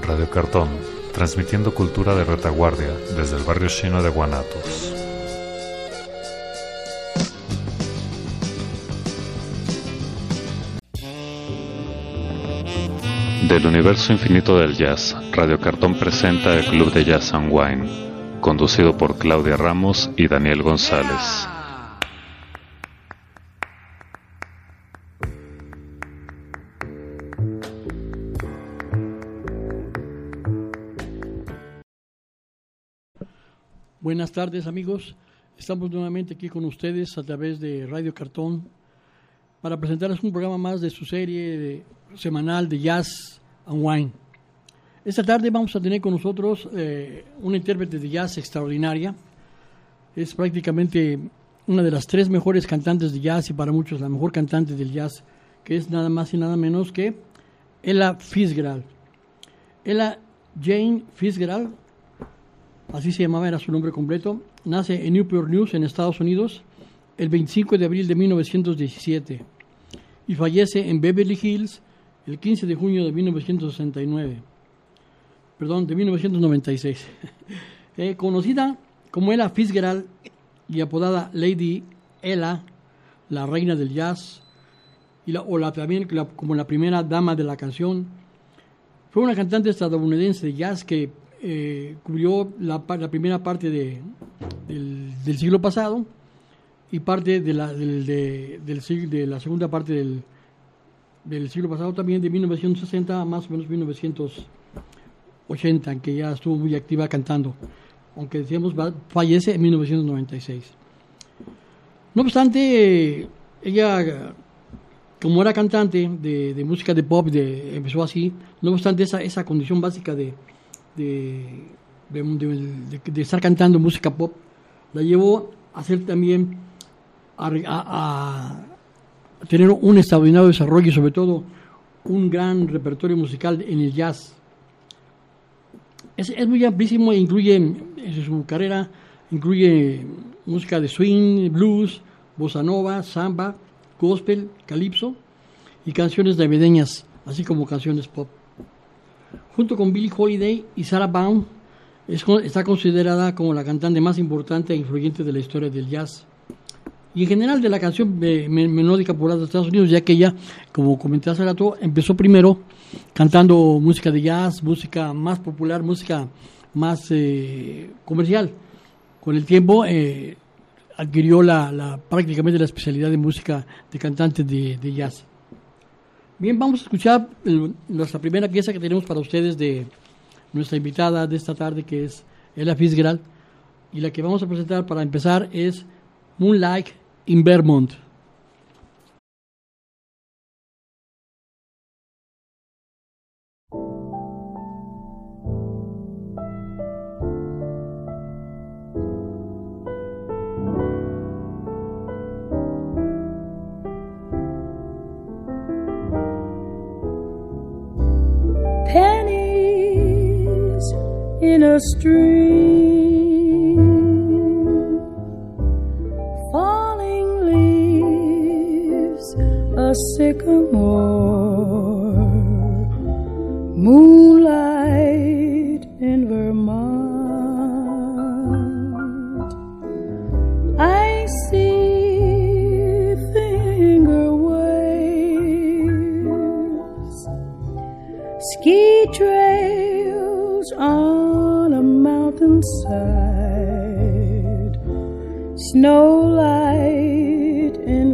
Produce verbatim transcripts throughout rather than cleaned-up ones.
Radio Cartón, transmitiendo cultura de retaguardia desde el barrio chino de Guanatos. Del universo infinito del jazz, Radio Cartón presenta el Club de Jazz and Wine, conducido por Claudia Ramos y Daniel González. Buenas tardes, amigos. Estamos nuevamente aquí con ustedes a través de Radio Cartón para presentarles un programa más de su serie de, semanal de Jazz and Wine. Esta tarde vamos a tener con nosotros eh, una intérprete de jazz extraordinaria. Es prácticamente una de las tres mejores cantantes de jazz y para muchos la mejor cantante del jazz, que es nada más y nada menos que Ella Fitzgerald. Ella Jane Fitzgerald, así se llamaba, era su nombre completo, nace en Newport News, en Estados Unidos, el veinticinco de abril de mil novecientos diecisiete y fallece en Beverly Hills el quince de junio de mil novecientos sesenta y nueve. Perdón, de mil novecientos noventa y seis. eh, conocida como Ella Fitzgerald y apodada Lady Ella, la reina del jazz, y la, o la, también la, como la primera dama de la canción, fue una cantante estadounidense de jazz que eh, cubrió la, la primera parte de, del, del siglo pasado y parte de la, del, de, del, de la segunda parte del, del siglo pasado también, de mil novecientos sesenta a más o menos mil novecientos ochenta, en que ya estuvo muy activa cantando, aunque decíamos fallece en mil novecientos noventa y seis. No obstante, ella, como era cantante de, de música de pop, de, empezó así, no obstante esa, esa condición básica de, de, de, de, de estar cantando música pop, la llevó a hacer también, a, a, a tener un extraordinario desarrollo y sobre todo un gran repertorio musical en el jazz. Es, es muy amplísimo e incluye, en su carrera, incluye música de swing, blues, bossa nova, samba, gospel, calipso y canciones navideñas, así como canciones pop. Junto con Billie Holiday y Sarah Vaughan, es, está considerada como la cantante más importante e influyente de la historia del jazz y en general de la canción eh, melódica popular de Estados Unidos, ya que ella, como comenté hace rato, empezó primero cantando música de jazz, música más popular, música más eh, comercial. Con el tiempo eh, adquirió la, la, prácticamente la especialidad de música de cantante de, de jazz. Bien, vamos a escuchar el, nuestra primera pieza que tenemos para ustedes de nuestra invitada de esta tarde, que es Ella Fitzgerald, y la que vamos a presentar para empezar es Moonlight in Vermont. Pennies in a stream, falling leaves, a sycamore, moonlight in Vermont. I see finger waves, ski trails on a mountainside, snowlight in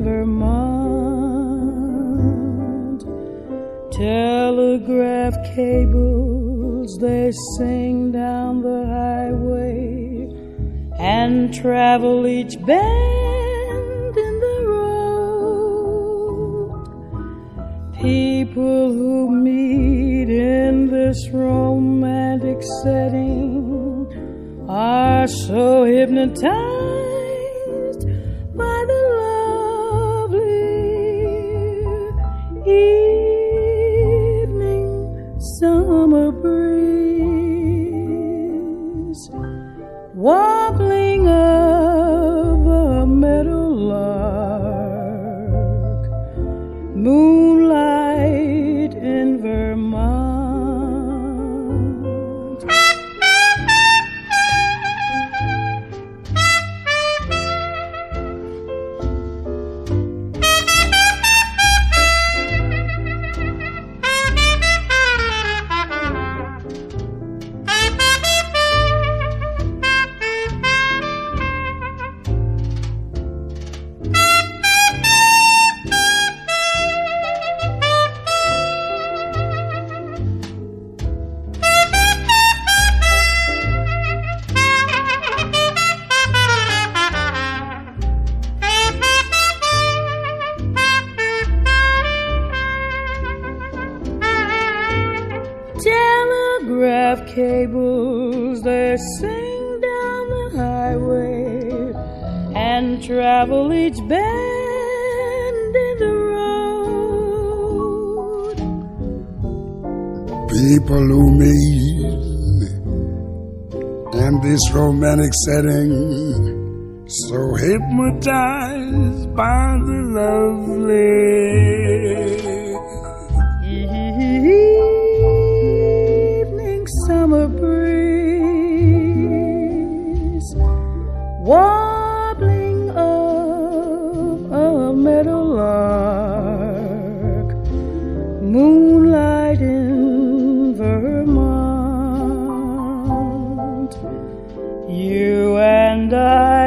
Vermont. Telegraph cables, they sing down the highway and travel each bend in the road. People who meet in this romantic setting are so hypnotized by the lovely evening summer breeze, warbling of a meadowlark, moonlight in Vermont. cables, they sing down the highway and travel each bend in the road. People who meet in this romantic setting, so hypnotized by the lovely evening summer breeze, warbling of a meadowlark, moonlight in Vermont, you and I.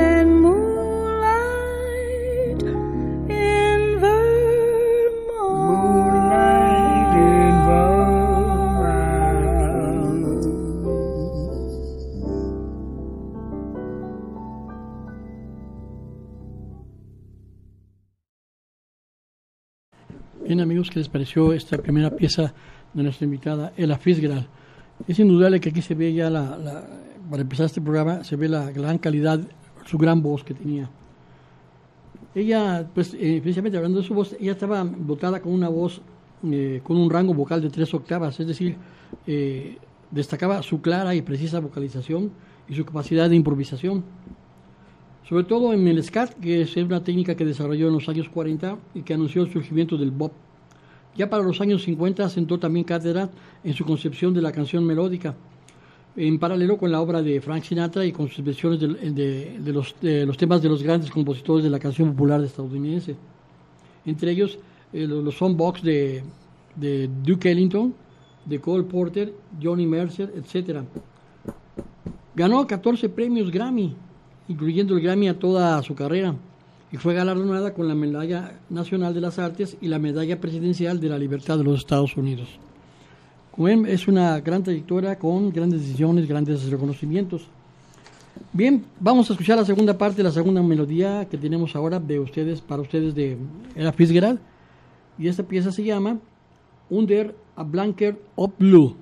Bien, amigos, ¿qué les pareció esta primera pieza de nuestra invitada, Ella Fitzgerald? Es indudable que aquí se ve ya, la, la, para empezar este programa, se ve la gran calidad, su gran voz que tenía. Ella, pues, eh, precisamente hablando de su voz, ella estaba dotada con una voz, eh, con un rango vocal de tres octavas, es decir, eh, destacaba su clara y precisa vocalización y su capacidad de improvisación. Sobre todo en el scat, que es una técnica que desarrolló en los años cuarenta y que anunció el surgimiento del bop. Ya para los años cincuenta sentó también cátedra en su concepción de la canción melódica, en paralelo con la obra de Frank Sinatra y con sus versiones de, de, de, los, de los temas de los grandes compositores de la canción popular estadounidense. Entre ellos, eh, los, los songbox de, de Duke Ellington, de Cole Porter, Johnny Mercer, etcétera. Ganó catorce premios Grammy, incluyendo el Grammy a toda su carrera, y fue galardonada con la Medalla Nacional de las Artes y la Medalla Presidencial de la Libertad de los Estados Unidos. Como ven, es una gran trayectoria con grandes decisiones, grandes reconocimientos. Bien, vamos a escuchar la segunda parte, la segunda melodía que tenemos ahora de ustedes, para ustedes, de Ella Fitzgerald, y esta pieza se llama Under a Blanket of Blue.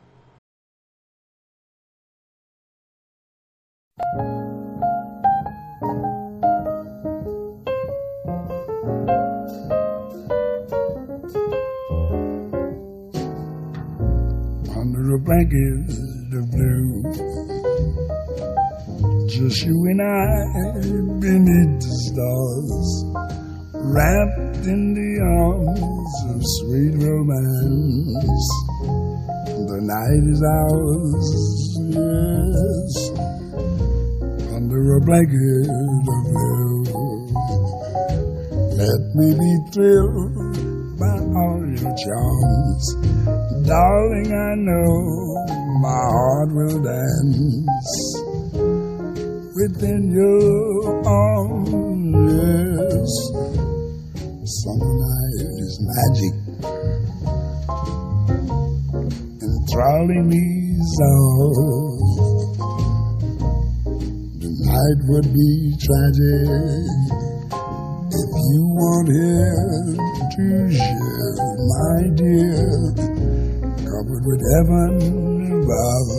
Under a blanket of blue, just you and I beneath the stars, wrapped in the arms of sweet romance. The night is ours, yes, under a blanket of blue. Let me be thrilled by all your charms, darling, I know my heart will dance within your arms, yes. Summer night is magic, enthralling me so. The night would be tragic if you weren't here to share, my dear, covered with heaven above.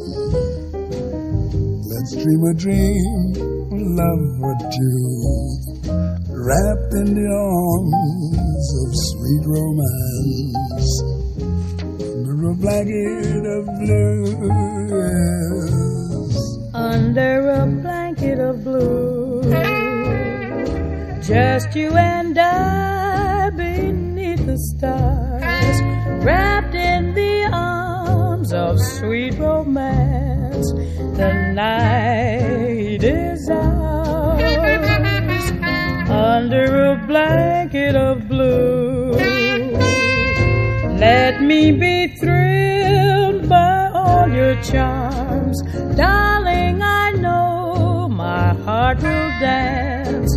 Let's dream a dream, love for two, wrapped in the arms of sweet romance, under a blanket of blue, yes. Under a blanket of blue, just you and I beneath the stars, wrapped in the arms of sweet romance. The night is ours, under a blanket of blue. Let me be thrilled by all your charms, darling, I know my heart will dance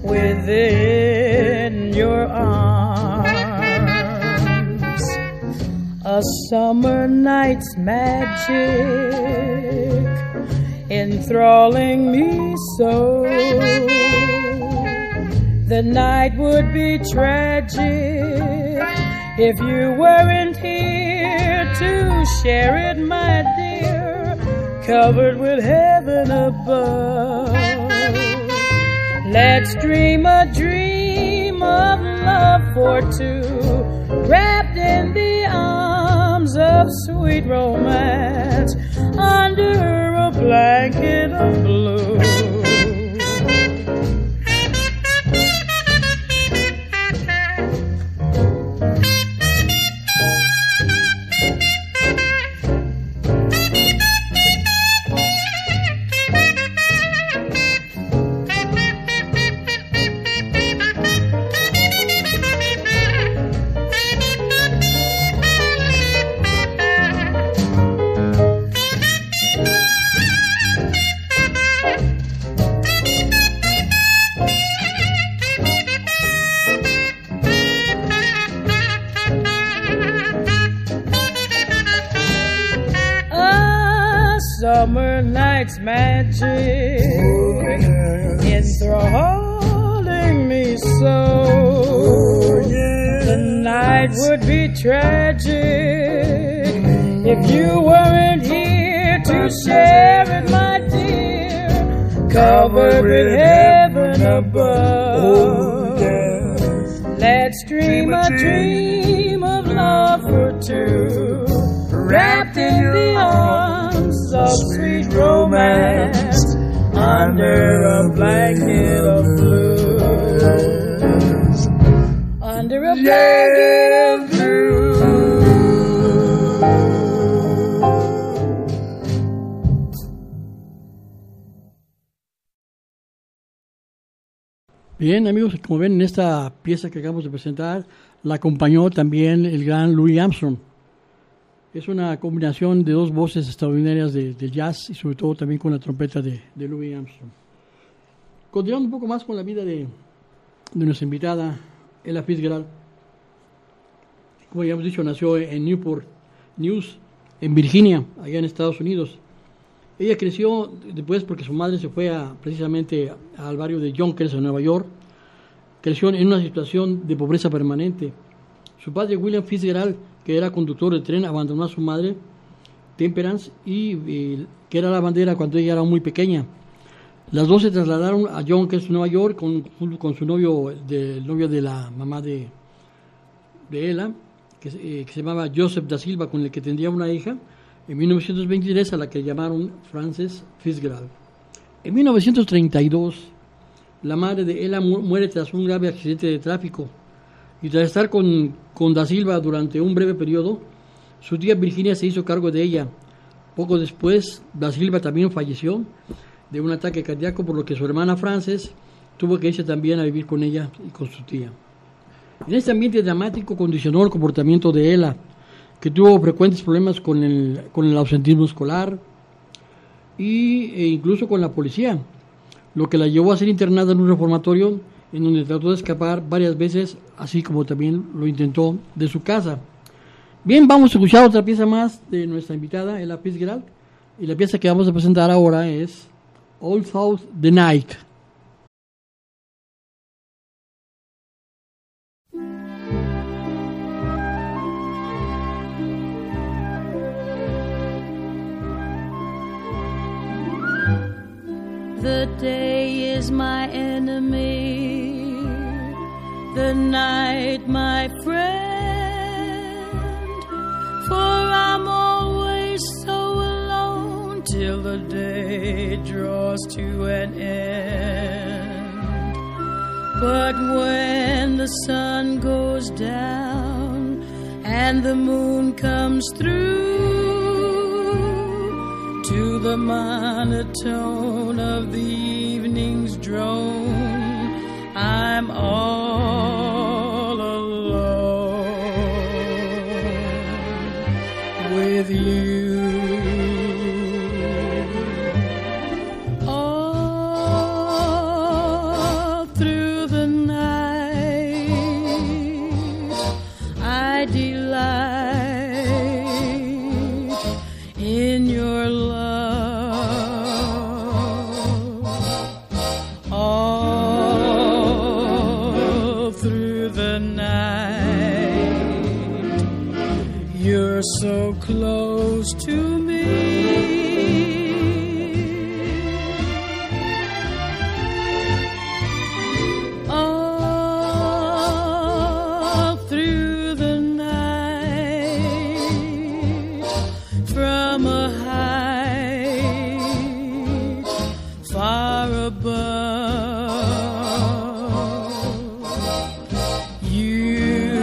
within your arms. A summer night's magic, enthralling me so. The night would be tragic if you weren't here to share it, my dear, covered with heaven above. Let's dream a dream of love for two, wrapped in the arms of sweet romance, under a blanket of blue. Summer night's magic, Oh, yes. enthralling me so. Oh, yes. The night would be tragic if you weren't here to share it, my dear, covered with heaven above. Oh, yes. Let's dream a dream of love for two, wrapped in the arms of sweet romance, under a blanket of blue. Under a blanket of blue. Bien, amigos, como ven en esta pieza que acabamos de presentar, la acompañó también el gran Louis Armstrong. Es una combinación de dos voces extraordinarias de, de jazz y sobre todo también con la trompeta de, de Louis Armstrong. Continuando un poco más con la vida de, de nuestra invitada, Ella Fitzgerald. Como ya hemos dicho, nació en Newport News, en Virginia, allá en Estados Unidos. Ella creció después porque su madre se fue a, precisamente al barrio de Yonkers, en Nueva York. Creció en una situación de pobreza permanente. Su padre, William Fitzgerald, que era conductor de tren, abandonó a su madre, Temperance, y, y que era la bandera cuando ella era muy pequeña. Las dos se trasladaron a Yonkers, Nueva York, con, con su novio, de, el novio de la mamá de, de ella, que, eh, que se llamaba Joseph da Silva, con el que tendría una hija, en mil novecientos veintitrés, a la que llamaron Frances Fitzgerald. En mil novecientos treinta y dos, la madre de ella mu- muere tras un grave accidente de tráfico, y tras estar con, con da Silva durante un breve periodo, su tía Virginia se hizo cargo de ella. Poco después, da Silva también falleció de un ataque cardíaco, por lo que su hermana Frances tuvo que irse también a vivir con ella y con su tía. En este ambiente dramático condicionó el comportamiento de ella, que tuvo frecuentes problemas con el, con el ausentismo escolar y, e incluso con la policía, lo que la llevó a ser internada en un reformatorio en donde trató de escapar varias veces, así como también lo intentó de su casa. Bien, vamos a escuchar otra pieza más de nuestra invitada, Ella Fitzgerald, y la pieza que vamos a presentar ahora es All Through the Night. The day is my enemy, the night my friend, for I'm always so alone till the day draws to an end. But when the sun goes down and the moon comes through, to the monotone of the evening's drone, I'm all alone with you. All through the night I delight in your love. All through the night You're so close to me. All through the night, from a height far above, you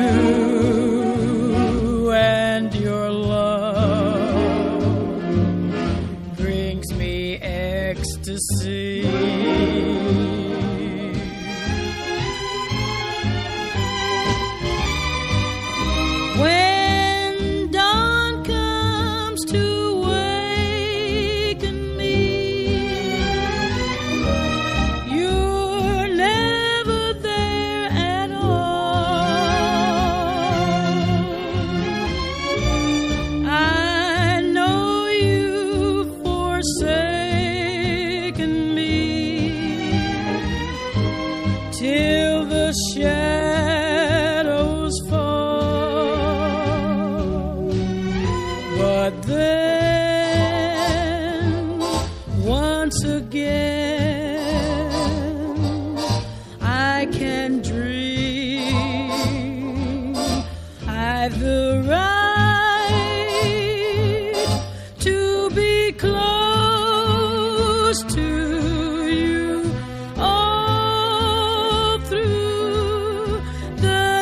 and your love brings me ecstasy. When dawn comes to waken me, you're never there at all. I know you've forsaken me till the shadows fall. But then, once again, I can dream I've the right to be close to you all through the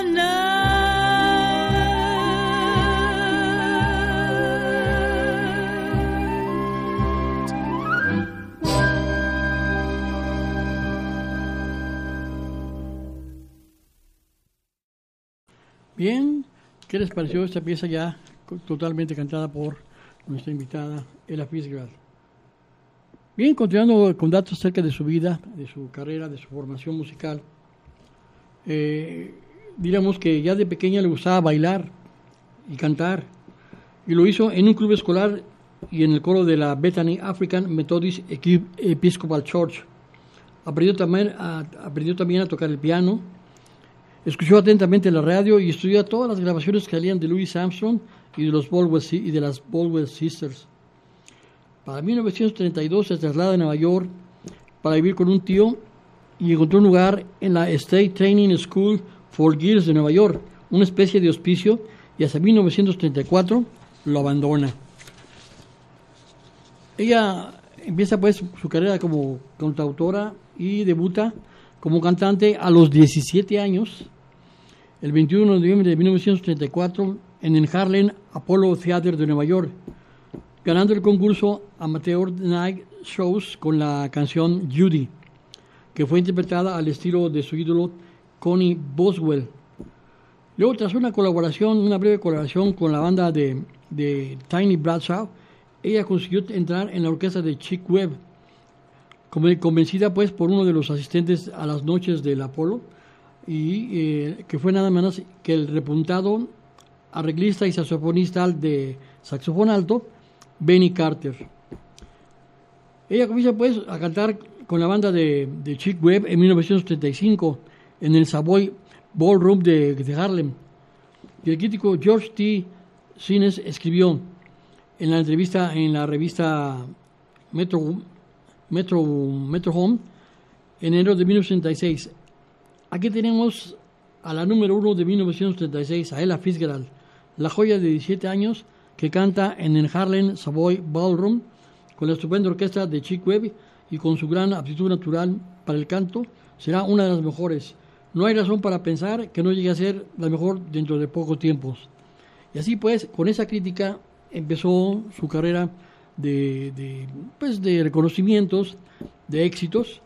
Bien, ¿qué les pareció esta pieza ya co- totalmente cantada por nuestra invitada Ella Fitzgerald? Bien, continuando con datos acerca de su vida, de su carrera, de su formación musical, eh, diríamos que ya de pequeña le gustaba bailar y cantar, y lo hizo en un club escolar y en el coro de la Bethany African Methodist Equi- Episcopal Church. Aprendió también a, aprendió también a tocar el piano. Escuchó atentamente la radio y estudió todas las grabaciones que salían de Louis Armstrong y de los Baldwin Si- y de las Baldwin Sisters. Para mil novecientos treinta y dos se traslada a Nueva York para vivir con un tío y encontró un lugar en la State Training School for Girls de Nueva York, una especie de hospicio, y hasta mil novecientos treinta y cuatro lo abandona. Ella empieza pues su carrera como cantautora y debuta como cantante a los diecisiete años, el veintiuno de noviembre de mil novecientos treinta y cuatro, en el Harlem Apollo Theater de Nueva York, ganando el concurso Amateur Night Shows con la canción Judy, que fue interpretada al estilo de su ídolo Connie Boswell. Luego, tras una colaboración, una breve colaboración con la banda de, de Tiny Bradshaw, ella consiguió entrar en la orquesta de Chick Webb, convencida pues por uno de los asistentes a las noches del Apolo, y eh, que fue nada menos que el repuntado arreglista y saxofonista de saxofón alto, Benny Carter. Ella comienza pues a cantar con la banda de, de Chick Webb en mil novecientos treinta y cinco en el Savoy Ballroom de, de Harlem. Y el crítico George T. Sines escribió en la entrevista en la revista Metro Metro, Metro Home, en enero de mil novecientos treinta y seis. Aquí tenemos a la número uno de mil novecientos treinta y seis, a Ella Fitzgerald, la joya de diecisiete años que canta en el Harlem Savoy Ballroom con la estupenda orquesta de Chick Webb y con su gran aptitud natural para el canto. Será una de las mejores. No hay razón para pensar que no llegue a ser la mejor dentro de pocos tiempos. Y así pues, con esa crítica empezó su carrera de, de, pues de reconocimientos, de éxitos,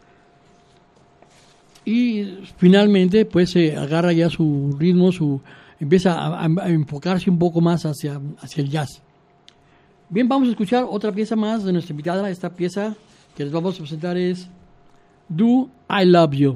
y finalmente pues se agarra ya su ritmo, su empieza a, a enfocarse un poco más hacia, hacia el jazz. Bien, vamos a escuchar otra pieza más de nuestra invitada. Esta pieza que les vamos a presentar es Do I Love You.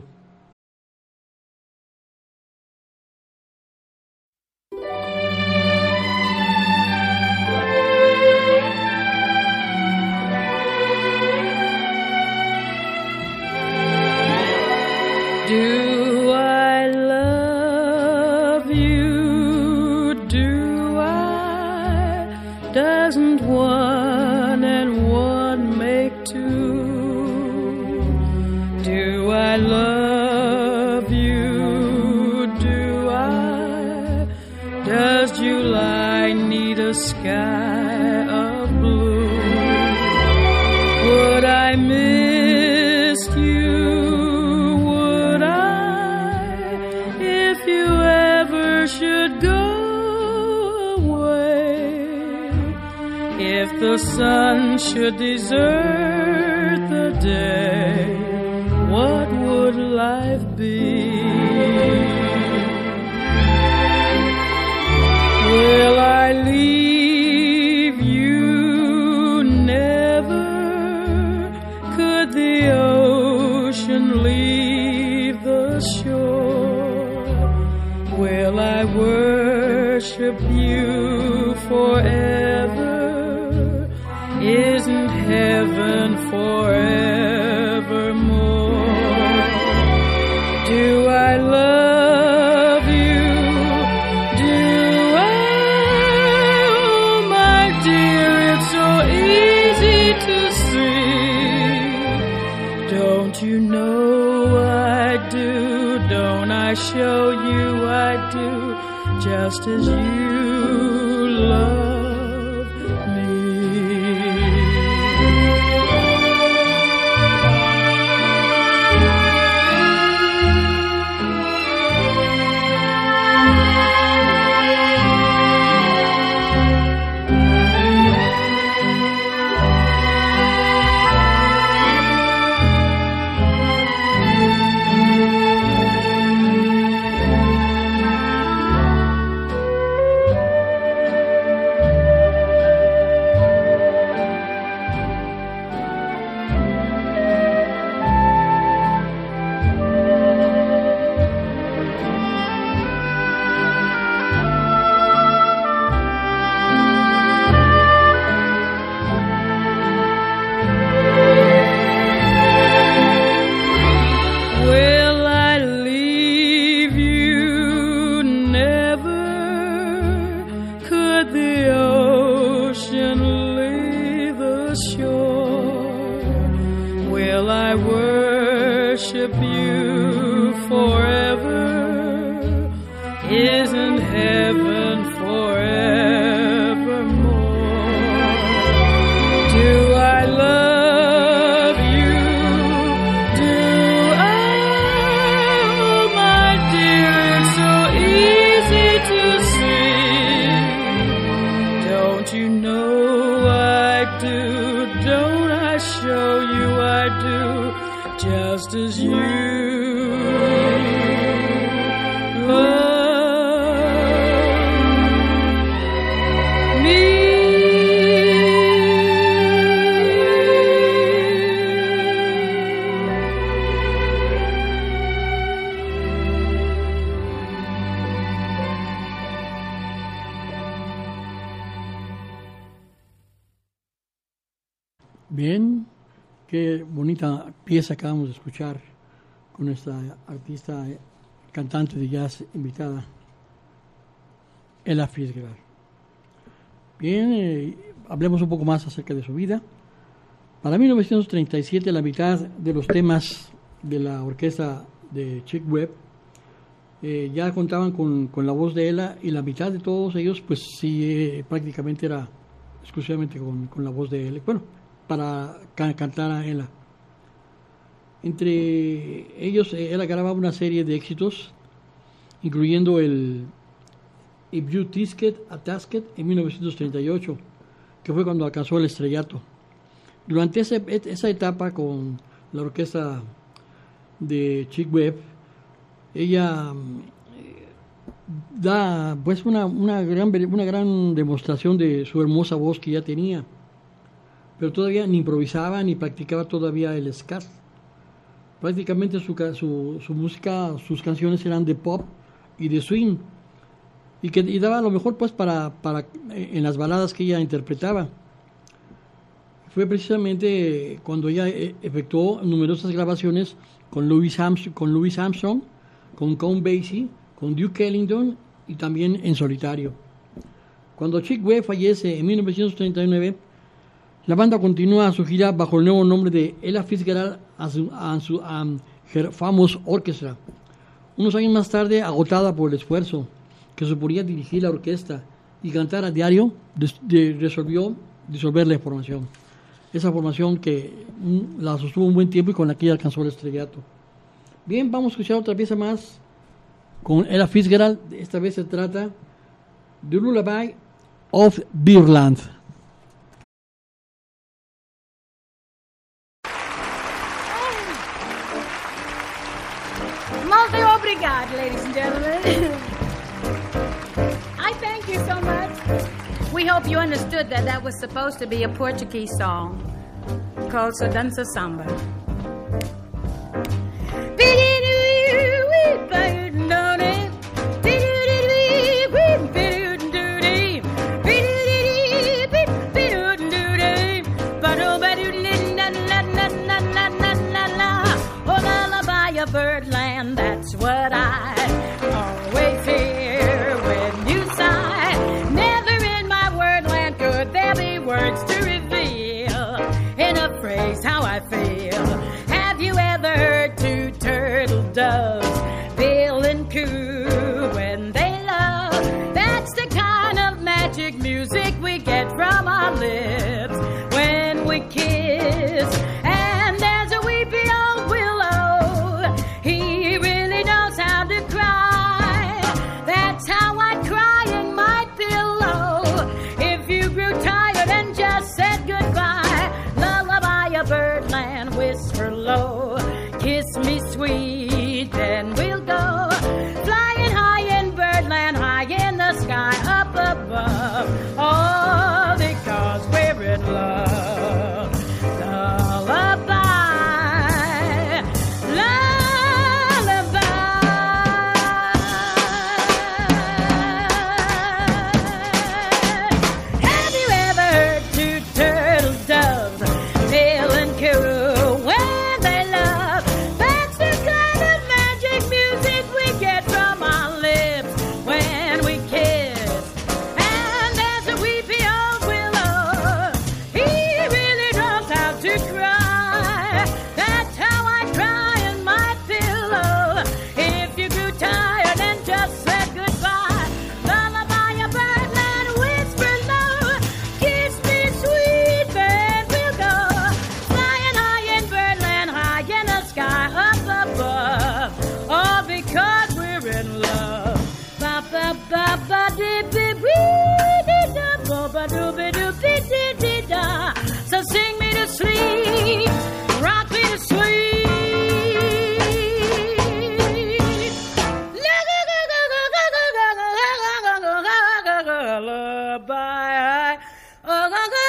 Do I love you? Do I Does July need a sky of blue? Would I miss you? Would I, if you ever should go away? If the sun should desert the day, what would life be? Will I leave you? Never. Could the ocean leave the shore? Will I worship you forever? Isn't heaven forevermore? Do I love you? Don't you know I do? Don't I show you I do? Just as you love me. Bien, qué bonita pieza acabamos de escuchar con esta artista, cantante de jazz invitada, Ella Fitzgerald. Bien, eh, hablemos un poco más acerca de su vida. Para mil novecientos treinta y siete, la mitad de los temas de la orquesta de Chick Webb eh, ya contaban con, con la voz de Ella, y la mitad de todos ellos, pues sí, eh, prácticamente era exclusivamente con, con la voz de Ella. Bueno, para can- cantar a Ella. Entre ellos, eh, Ella grababa una serie de éxitos, incluyendo el If You Tisket a Tasket en mil novecientos treinta y ocho, que fue cuando alcanzó el estrellato. Durante ese, esa etapa con la orquesta de Chick Webb, ella eh, da pues una, una, gran, una gran demostración de su hermosa voz que ya tenía, pero todavía ni improvisaba ni practicaba todavía el scat. Prácticamente su, su, su música, sus canciones eran de pop y de swing, y que y daba lo mejor pues para, para en las baladas que ella interpretaba. Fue precisamente cuando ella efectuó numerosas grabaciones con Louis Armstrong, con, Louis Armstrong, con Count Basie, con Duke Ellington y también en solitario. Cuando Chick Webb fallece en mil novecientos treinta y nueve, la banda continúa su gira bajo el nuevo nombre de Ella Fitzgerald and su, and su um, Her Famous Orchestra. Unos años más tarde, agotada por el esfuerzo que suponía dirigir la orquesta y cantar a diario, des, de, resolvió disolver la formación. Esa formación que mm, la sostuvo un buen tiempo y con la que alcanzó el estrellato. Bien, vamos a escuchar otra pieza más con Ella Fitzgerald. Esta vez se trata de Lullaby of Birdland. Muito obrigado, ladies and gentlemen. I thank you so much. We hope you understood that that was supposed to be a Portuguese song called So Dança Samba. Birdland, that's what I always hear when you sigh. Never in my wordland could there be words to reveal in a phrase how I feel. Have you ever heard two turtle doves bill and coo when they love? That's the kind of magic music we get from our lips when we kiss. And there's a weepy old willow, he really knows how to cry. That's how I'd cry in my pillow if you grew tired and just said goodbye. Lullaby of birdland, whisper low, kiss me sweet, then we'll go flying high in birdland, high in the sky up above. All because we're in love. Lullaby. So sing me to sleep, rock me to sleep. Lullaby of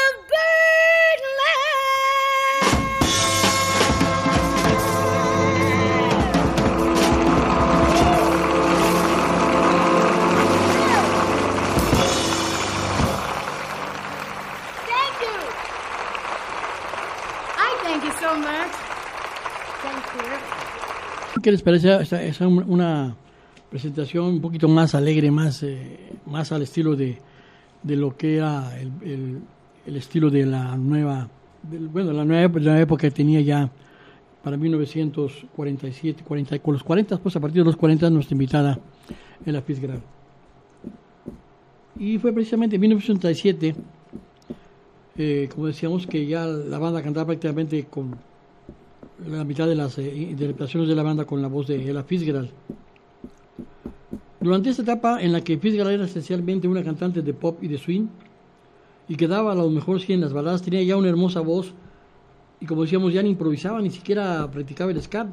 ¿Qué les parece? Esta es una presentación un poquito más alegre, más, eh, más al estilo de, de lo que era el, el, el estilo de la nueva, del, bueno, la nueva, la nueva época que tenía ya para mil novecientos cuarenta y siete, cuarenta, con los cuarenta, pues a partir de los cuarenta nuestra invitada Ella Fitzgerald. Y fue precisamente en mil novecientos ochenta y siete, eh, como decíamos, que ya la banda cantaba prácticamente con la mitad de las eh, interpretaciones de la banda con la voz de Ella Fitzgerald. Durante esta etapa en la que Fitzgerald era esencialmente una cantante de pop y de swing y que daba a lo mejor sí en las baladas, tenía ya una hermosa voz y, como decíamos, ya ni improvisaba, ni siquiera practicaba el scat.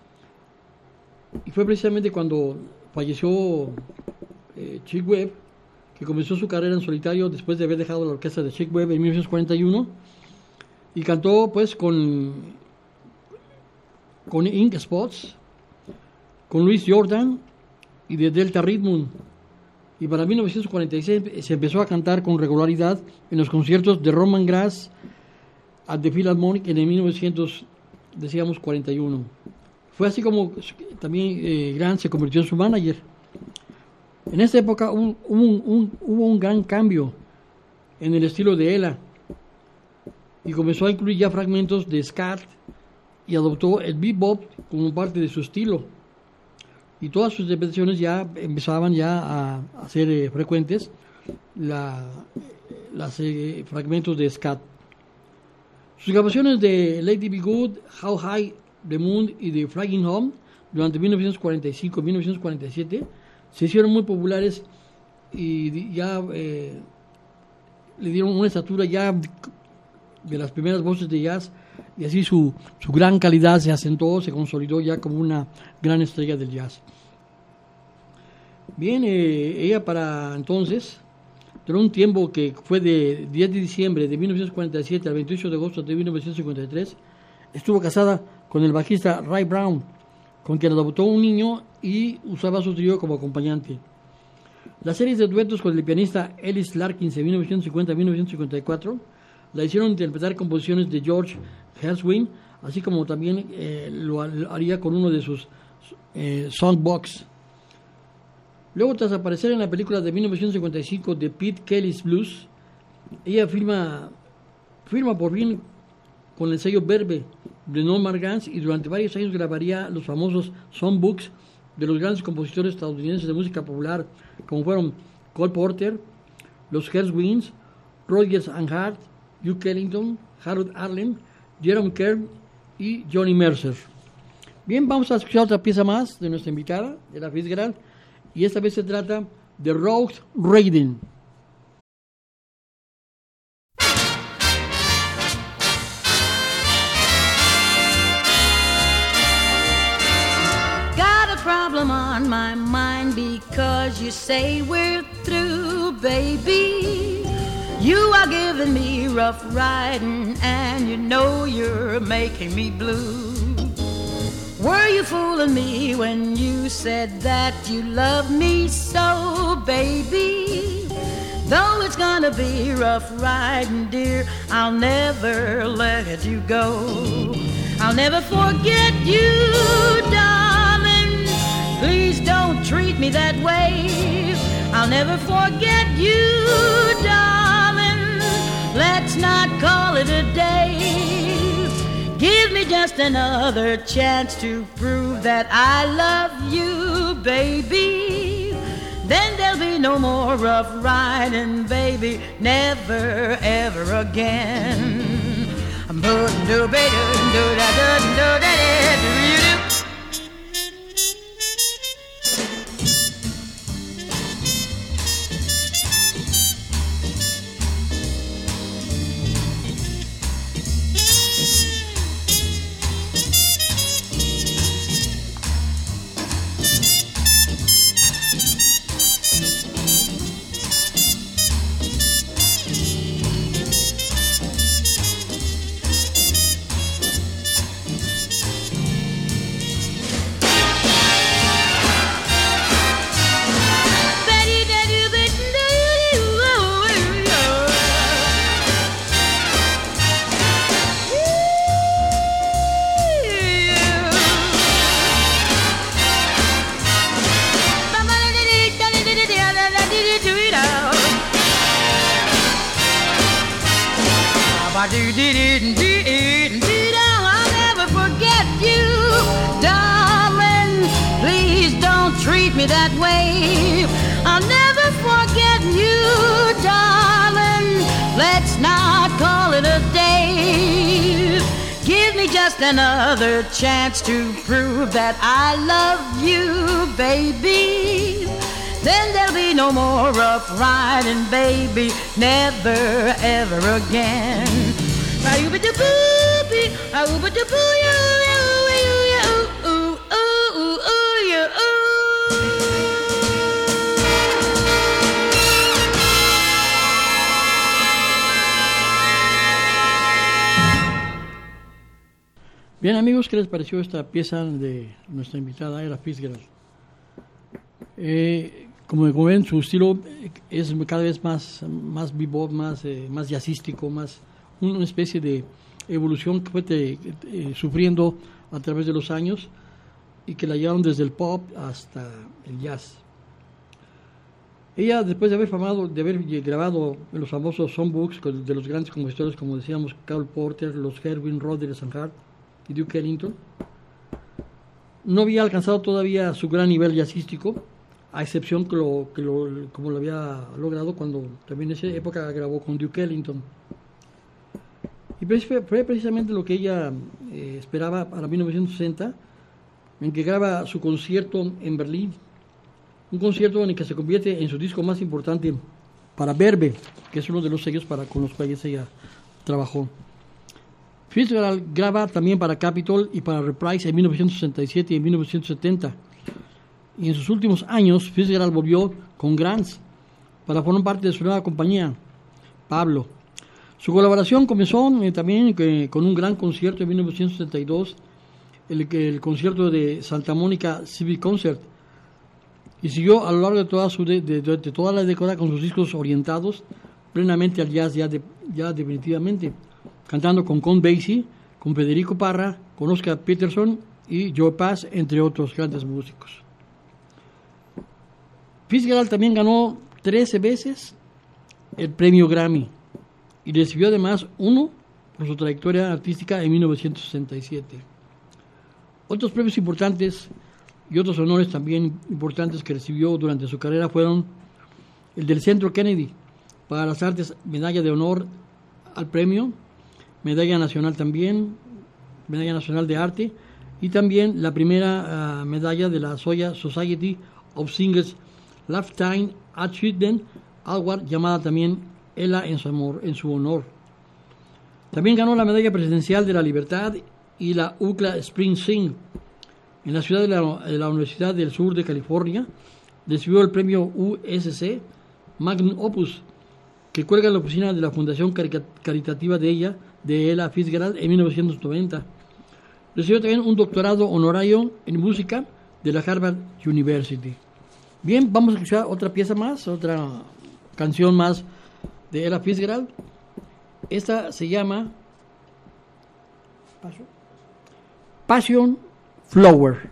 Y fue precisamente cuando falleció eh, Chick Webb que comenzó su carrera en solitario después de haber dejado la orquesta de Chick Webb en mil novecientos cuarenta y uno y cantó pues con con Ink Spots, con Louis Jordan y de Delta Rhythm. Y para mil novecientos cuarenta y seis se empezó a cantar con regularidad en los conciertos de Roman Gras at the Philharmonic en el mil novecientos cuarenta y uno. Fue así como también eh, Grant se convirtió en su manager. En esta época un, un, un, hubo un gran cambio en el estilo de Ella y comenzó a incluir ya fragmentos de scat y adoptó el bebop como parte de su estilo, y todas sus interpretaciones ya empezaban ya a, a ser eh, frecuentes la, las eh, fragmentos de scat. Sus grabaciones de Lady Be Good, How High the Moon y The Flying Home durante mil novecientos cuarenta y cinco y mil novecientos cuarenta y siete se hicieron muy populares y ya eh, le dieron una estatura ya de las primeras voces de jazz, y así su, su gran calidad se asentó, se consolidó ya como una gran estrella del jazz. Bien, eh, ella para entonces, durante un tiempo que fue de diez de diciembre de mil novecientos cuarenta y siete al veintiocho de agosto de mil novecientos cincuenta y tres, estuvo casada con el bajista Ray Brown, con quien adoptó un niño y usaba su trío como acompañante. Las series de duetos con el pianista Ellis Larkins de mil novecientos cincuenta a mil novecientos cincuenta y cuatro la hicieron interpretar composiciones de George Gershwin, así como también eh, lo haría con uno de sus eh, songbox. Luego, tras aparecer en la película de mil novecientos cincuenta y cinco de Pete Kelly's Blues, ella firma, firma por fin con el sello Verve de Norman Granz, y durante varios años grabaría los famosos songbooks de los grandes compositores estadounidenses de música popular, como fueron Cole Porter, los Gershwins, Rodgers and Hart, Duke Ellington, Harold Arlen, Jerome Kern y Johnny Mercer. Bien, vamos a escuchar otra pieza más de nuestra invitada, de la Fitzgerald, y esta vez se trata de Road Riding. Got a problem on my mind because you say we're through, baby. You are giving me rough riding, and you know you're making me blue. Were you fooling me when you said that you love me so, baby? Though it's gonna be rough riding, dear, I'll never let you go. I'll never forget you, darling. Please don't treat me that way. I'll never forget you, darling. Let's not call it a day. Give me just another chance to prove that I love you, baby. Then there'll be no more rough riding, baby, never ever again. I'll never forget you, darling. Please don't treat me that way. I'll never forget you, darling. Let's not call it a day. Give me just another chance to prove that I love you, baby. Then there'll be no more rough riding, baby, never ever again. Bien, amigos, ¿qué les pareció esta pieza de nuestra invitada Ella Fitzgerald? Eh, como, como ven, su estilo es cada vez más, más bebop, más, eh, más jazzístico, más una especie de evolución que fue te, eh, sufriendo a través de los años y que la llevaron desde el pop hasta el jazz. Ella, después de haber formado, de haber grabado los famosos songbooks de los grandes compositores, como decíamos, Cole Porter, los Gershwin, Rodgers and Hart y Duke Ellington, no había alcanzado todavía su gran nivel jazzístico, a excepción que lo, que lo, como lo había logrado cuando también en esa época grabó con Duke Ellington. Y fue precisamente lo que ella eh, esperaba para mil novecientos sesenta, en que graba su concierto en Berlín, un concierto en el que se convierte en su disco más importante para Verve, que es uno de los sellos para, con los cuales ella trabajó. Fitzgerald graba también para Capitol y para Reprise en mil novecientos sesenta y siete y en mil novecientos setenta. Y en sus últimos años, Fitzgerald volvió con Grants para formar parte de su nueva compañía, Pablo. Su colaboración comenzó eh, también eh, con un gran concierto en mil novecientos setenta y dos, el, el concierto de Santa Mónica Civic Concert, y siguió a lo largo de toda, su de, de, de toda la década con sus discos orientados plenamente al jazz, ya, de, ya definitivamente, cantando con Count Basie, con Federico Parra, con Oscar Peterson y Joe Pass, entre otros grandes músicos. Fitzgerald también ganó trece veces el premio Grammy y recibió además uno por su trayectoria artística en mil novecientos sesenta y siete. Otros premios importantes y otros honores también importantes que recibió durante su carrera fueron el del Centro Kennedy para las Artes, medalla de honor al premio, medalla nacional también, medalla nacional de arte, y también la primera uh, medalla de la Soya Society of Singers Lifetime Achievement Award, llamada también Ella en su, amor, en su honor. También ganó la medalla presidencial de la Libertad y la U C L A Spring Sing. En la ciudad de la, de la Universidad del Sur de California recibió el premio U S C Magnum Opus, que cuelga en la oficina de la Fundación Caritativa de ella, de Ella Fitzgerald, en mil novecientos noventa. Recibió también un doctorado honorario en música de la Harvard University. Bien, vamos a escuchar otra pieza más, otra canción más de Ella Fitzgerald. Esta se llama Passion Flower.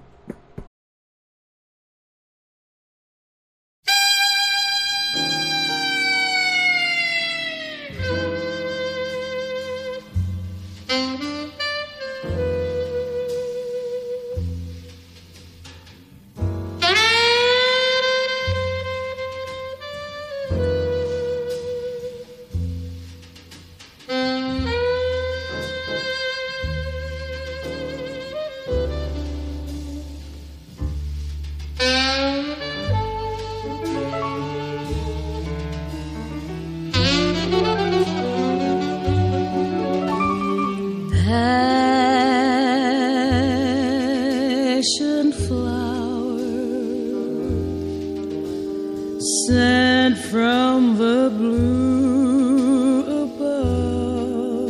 Sent from the blue above,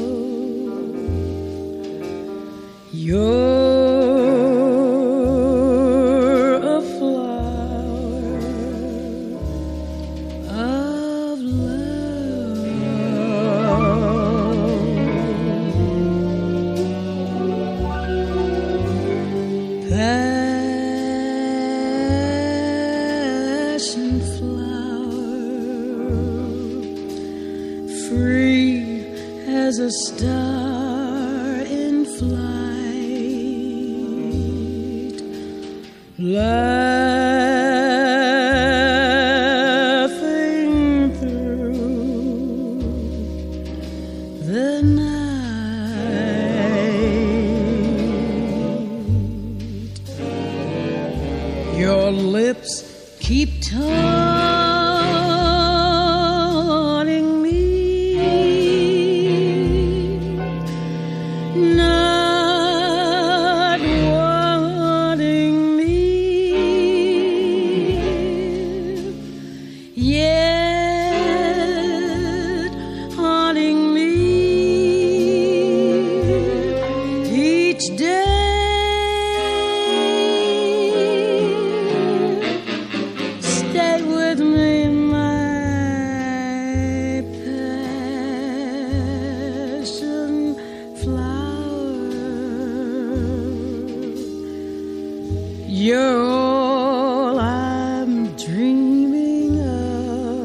you're a flower of love. Passion free as a star in flight, laughing through the night. Your lips keep taunting me, not wanting me, yet haunting me each day. Stay with me, my passion flower. You're all I'm dreaming of.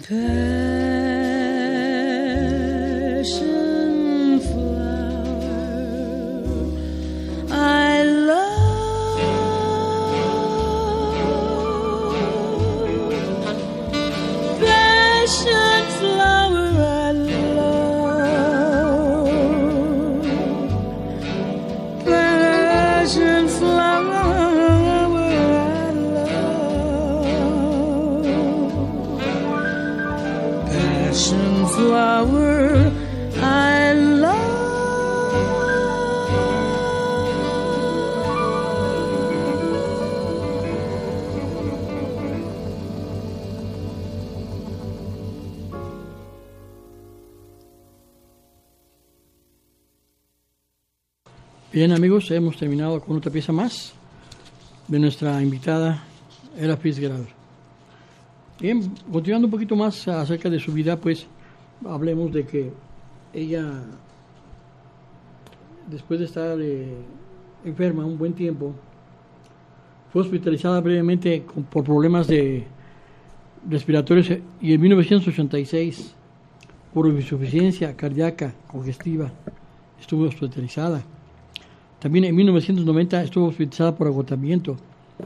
Passion flower, I love. Passion flower, I love. Passion flower, I love. Passion flower, I love. Bien, amigos, hemos terminado con otra pieza más de nuestra invitada Ella Fitzgerald. Bien, continuando un poquito más acerca de su vida, pues hablemos de que ella, después de estar eh, enferma un buen tiempo, fue hospitalizada brevemente con- por problemas de respiratorios y en mil novecientos ochenta y seis por insuficiencia cardíaca congestiva estuvo hospitalizada. También en mil novecientos noventa estuvo hospitalizada por agotamiento.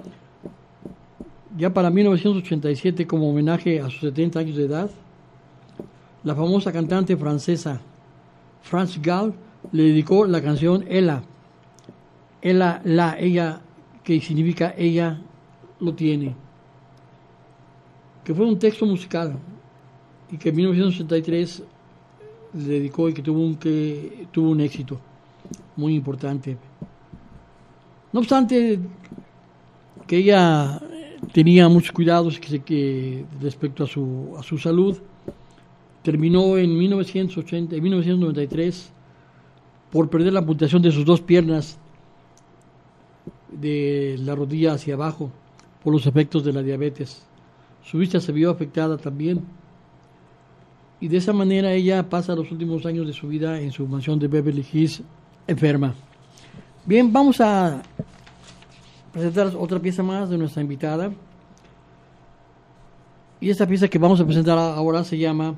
Ya para mil novecientos ochenta y siete, como homenaje a sus setenta años de edad, la famosa cantante francesa France Gall le dedicó la canción Ella. Ella, la, ella, que significa ella lo tiene. Que fue un texto musical y que en mil novecientos ochenta y tres le dedicó y que tuvo un, que tuvo un éxito muy importante. No obstante, que ella tenía muchos cuidados que, que respecto a su, a su salud, terminó en mil novecientos ochenta, en mil novecientos noventa y tres por perder la amputación de sus dos piernas de la rodilla hacia abajo por los efectos de la diabetes. Su vista se vio afectada también y de esa manera ella pasa los últimos años de su vida en su mansión de Beverly Hills enferma. Bien, vamos a presentar otra pieza más de nuestra invitada. Y esta pieza que vamos a presentar ahora se llama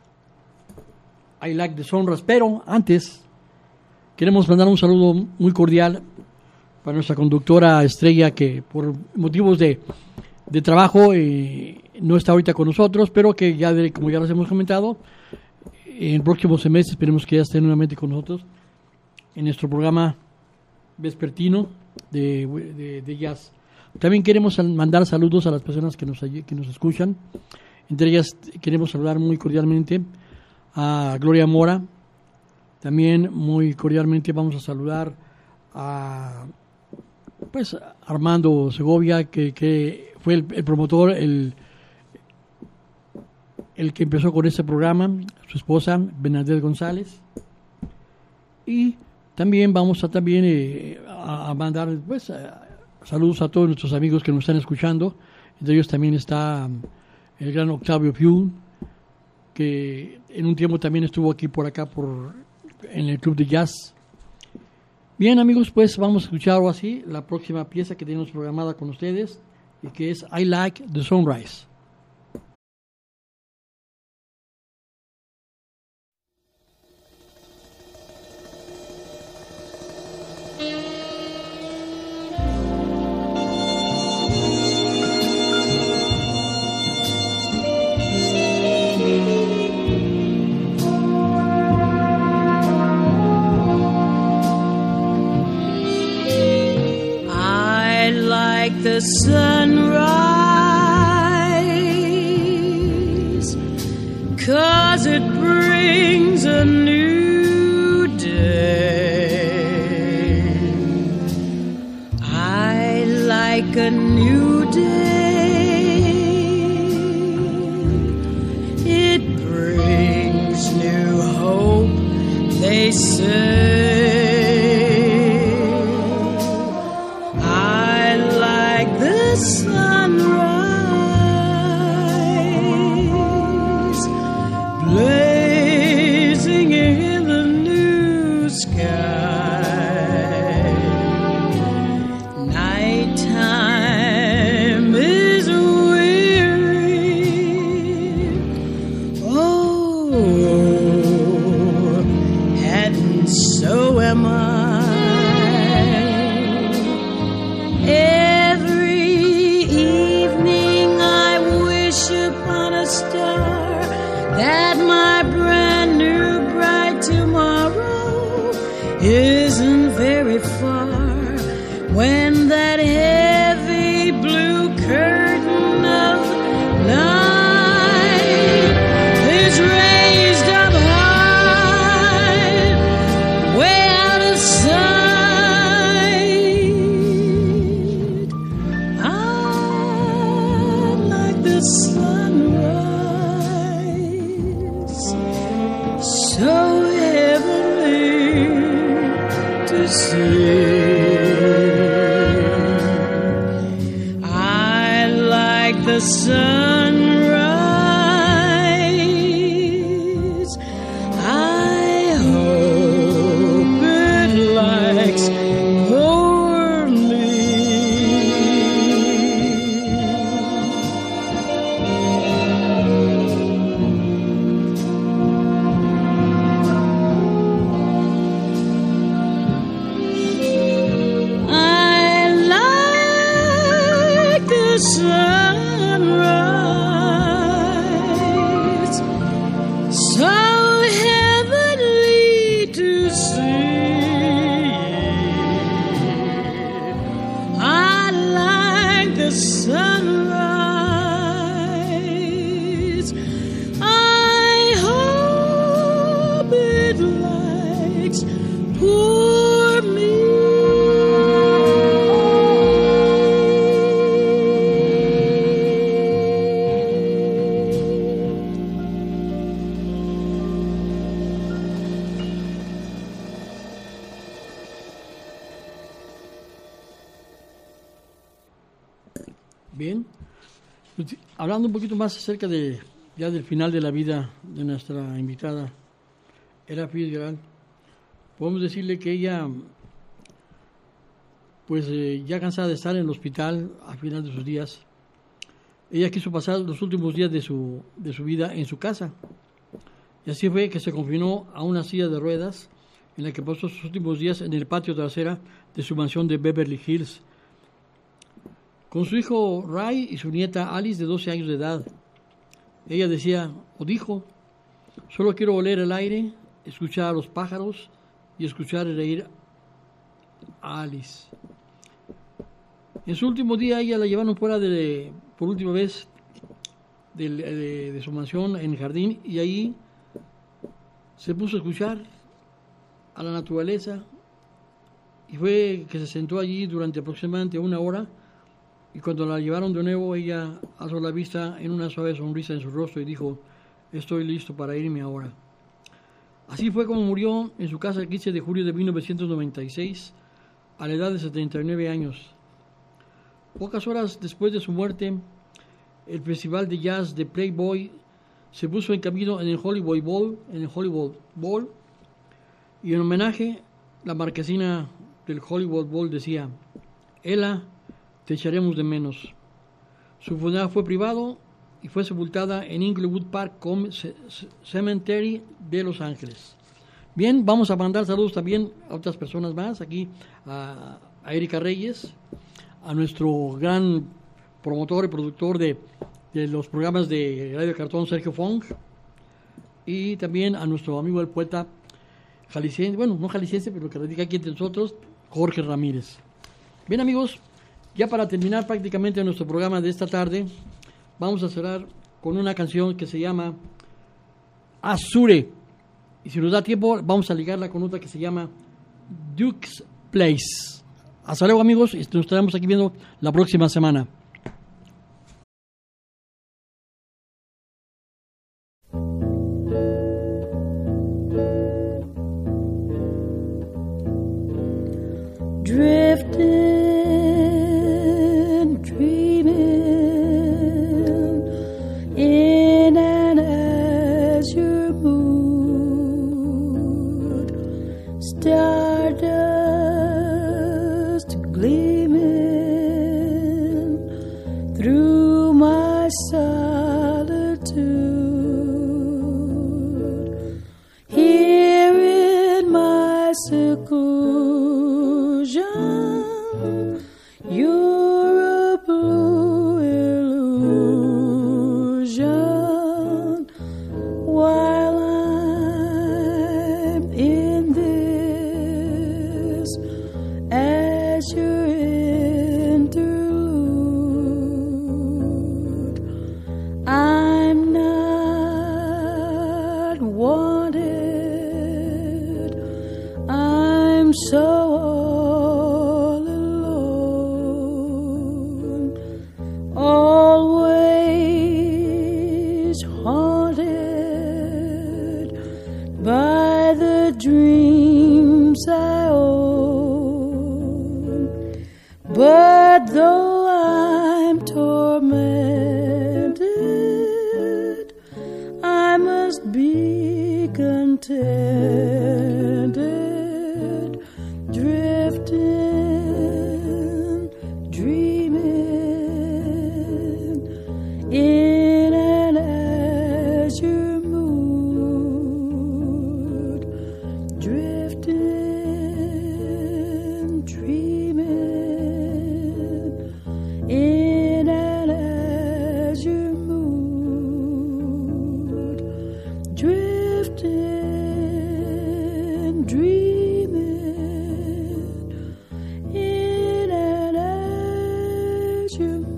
I Like the Sunrise. Pero antes queremos mandar un saludo muy cordial para nuestra conductora estrella que por motivos de, de trabajo eh, no está ahorita con nosotros, pero que ya, de, como ya les hemos comentado, en el próximo semestre esperemos que ya esté nuevamente con nosotros en nuestro programa vespertino de, de, de jazz. También queremos mandar saludos a las personas que nos, que nos escuchan. Entre ellas queremos saludar muy cordialmente a Gloria Mora. También muy cordialmente vamos a saludar a pues Armando Segovia, que, que fue el, el promotor, el, el que empezó con este programa, su esposa Bernadette González. Y también vamos a también eh, a, a mandar pues a, saludos a todos nuestros amigos que nos están escuchando. Entre ellos también está um, el gran Octavio Piun, que en un tiempo también estuvo aquí por acá por en el Club de Jazz. Bien, amigos, pues vamos a escuchar ahora así la próxima pieza que tenemos programada con ustedes y que es I Like the Sunrise. The sunrise, 'cause it brings a new day. I like a new day. It brings new hope, they say. Sunrise, blazing in the new sky. Nighttime is weary, upon a star, that my brand new bright tomorrow isn't very far. When that heavy blue curtain of night is raised up high, way out of sight, I like the sunrise, so heavenly to see. The sunrise, I hope it likes poor me. I like the sun. Sunrise, I hope it likes poor me. Bien, hablando un poquito más acerca de ya del final de la vida de nuestra invitada, Ella Fitzgerald, podemos decirle que ella, pues eh, ya cansada de estar en el hospital al final de sus días, ella quiso pasar los últimos días de su, de su vida en su casa. Y así fue que se confinó a una silla de ruedas en la que pasó sus últimos días en el patio trasera de su mansión de Beverly Hills, con su hijo Ray y su nieta Alice de doce años de edad. Ella decía, o dijo, solo quiero oler el aire, escuchar a los pájaros y escuchar reír a Alice. En su último día ella la llevaron fuera de, por última vez de, de, de su mansión en el jardín, y ahí se puso a escuchar a la naturaleza, y fue que se sentó allí durante aproximadamente una hora. Y cuando la llevaron de nuevo, ella alzó la vista en una suave sonrisa en su rostro y dijo, estoy listo para irme ahora. Así fue como murió en su casa el quince de julio de mil novecientos noventa y seis, a la edad de setenta y nueve años. Pocas horas después de su muerte, el festival de jazz de Playboy se puso en camino en el Hollywood Bowl, en el Hollywood Bowl, y en homenaje, la marquesina del Hollywood Bowl decía, Ella, te echaremos de menos. Su funeral fue privado y fue sepultada en Inglewood Park Cemetery de Los Ángeles. Bien, vamos a mandar saludos también a otras personas más, aquí a, a Erika Reyes, a nuestro gran promotor y productor de, de los programas de Radio Cartón, Sergio Fong, y también a nuestro amigo el poeta jalisciense, bueno, no jalisciense, pero que radica aquí entre nosotros, Jorge Ramírez. Bien, amigos, ya para terminar prácticamente nuestro programa de esta tarde, vamos a cerrar con una canción que se llama Azure. Y si nos da tiempo, vamos a ligarla con otra que se llama Duke's Place. Hasta luego, amigos, y nos estaremos aquí viendo la próxima semana. Drifting, dreaming in an azure mood, stardust gleaming through my solitude. Here in my seclusion, you're a blue illusion. haunted by the dreams I own. But though I'm tormented, I must be contented, drifting, dreaming in an azure mood, drifting, dreaming in an azure mood, drifting, dreaming in an azure mood.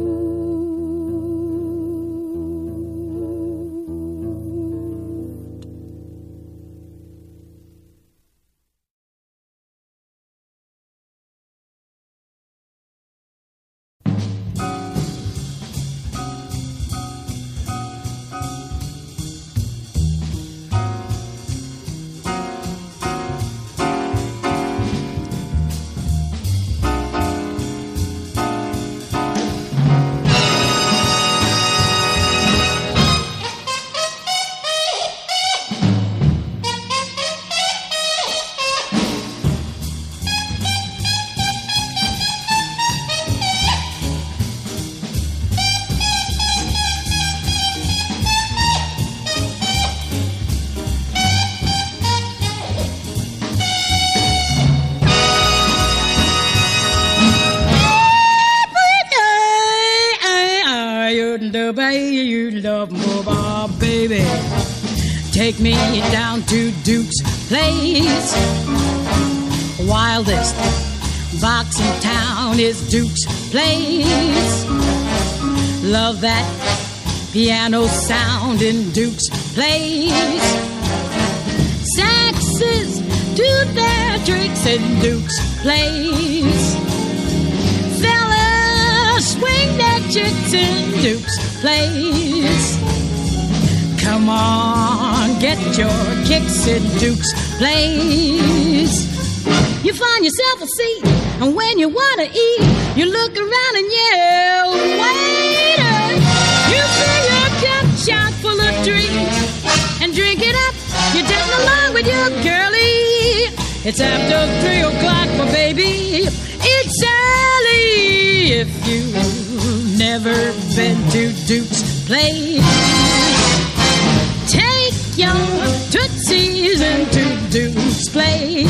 You love mobile, baby. Take me down to Duke's place. Wildest box in town is Duke's place. Love that piano sound in Duke's place. Saxes do their tricks in Duke's place. Fellas swing their chicks in Duke's place. Come on, get your kicks in Duke's place. You find yourself a seat, and when you want to eat, you look around and yell, waiter! You fill your cup chock full of drinks and drink it up. You're dancing along with your girlie. It's after three o'clock, my baby. It's early if you've never been to Duke's place. Take your tootsies into Duke's place.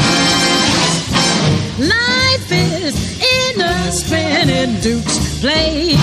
Life is innocent in Duke's place.